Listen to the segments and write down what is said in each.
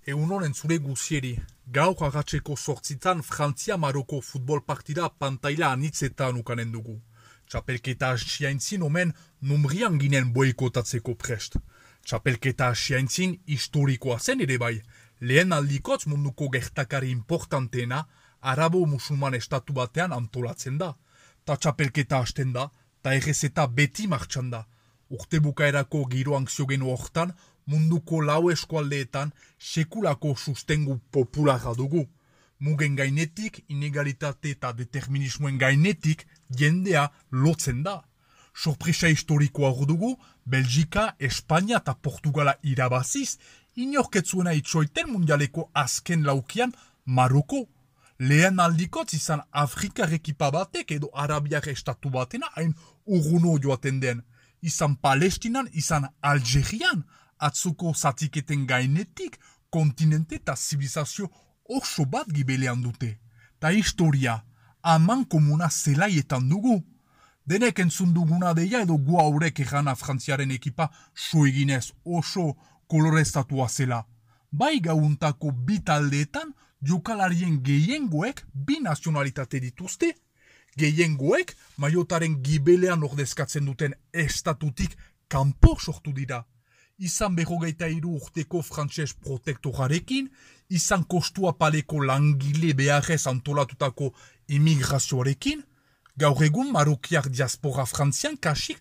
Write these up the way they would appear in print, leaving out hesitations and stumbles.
Egunon entzule guzieri, gaur agatzeko sortzitan Frantzia-Maroko futbol partida pantaila anitzetan ukanen dugu. Txapelketa asiaintzin omen numrian ginen boikotatzeko prest. Txapelketa asiaintzin historikoa zen ere bai, lehen aldikotz munduko gertakari importanteena arabo-musulman estatu batean antolatzen da. Ta txapelketa hasten da, ta errezeta beti martxan da. Urte bukaerako giro anxiogeno hortan, munduko lau eskualdeetan sekulako sustengu populara dugu. Mugen gainetik, inegalitate eta determinismoen gainetik jendea lotzen da. Sorpresa historikoa hor dugu, Belgika, Espainia eta Portugala irabaziz, inorketzuena itxoiten mundialeko azken laukian Maroko. Lehen aldikotz izan Afrikar ekipa batek edo Arabiar estatu batena hain urruno joaten den. Izan Palestinan, izan Algerian, atzuko zatiketen gainetik, kontinente eta zibilizazio oso bat gibelean dute. Ta historia, aman komuna zelaietan dugu. Denek entzun duguna deia edo gu haurek errana Frantziaren ekipa soeginez oso koloreztatua zela. Bai gauntako bi taldeetan, jokalarien gehiengoek bi nazionalitate dituzte. Gehiengoek maiotaren gibelean ordezkatzen duten estatutik kanpo sortu dira. Izan 23 urteko frantses protektorarekin, izan kostua paleko langile beharrez antolatutako imigrazioarekin, gaur egun marokiak diaspora frantzian kasik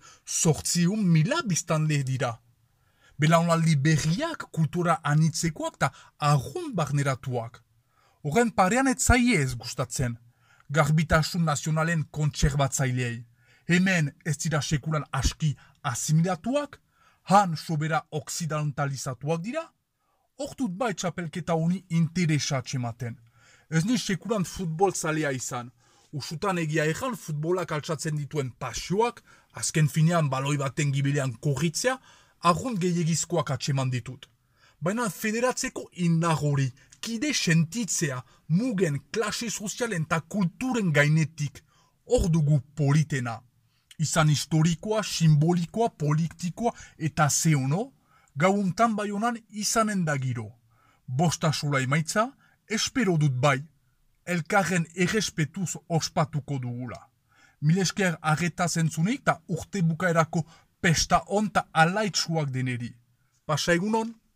800.000 biztanle dira. Belaunaldi berriak, kultura anitzekoak eta arrun barneratuak. Horren parean ez zaie ez gustatzen. Garbitasun nazionalen kontserbatzailei. Hemen ez dira sekulan aski asimilatuak, han sobera oksidantalizatuak dira, hortut bai txapelketa honi interesa txematen. Ez ni sekulan futbol zalea izan. Usutan egia egan futbolak altsatzen dituen pasioak, azken finean baloi baten gibilean korritzea, arrun gehiagizkoak atxeman ditut. Baina federatzeko indar hori, kide sentitzea, mugen, klase sozialen eta kulturen gainetik, hor dugu politena. Izan historikoa, simbolikoa, politikoa eta zehono, gauntan bai honan izanen da giro. Bosta sola emaitza, espero dut bai, elkarren errespetuz ospatuko dugula. Milesker arreta zentzunik eta urte bukaerako pesta onta alaitsuak deneri. Pasa egunon?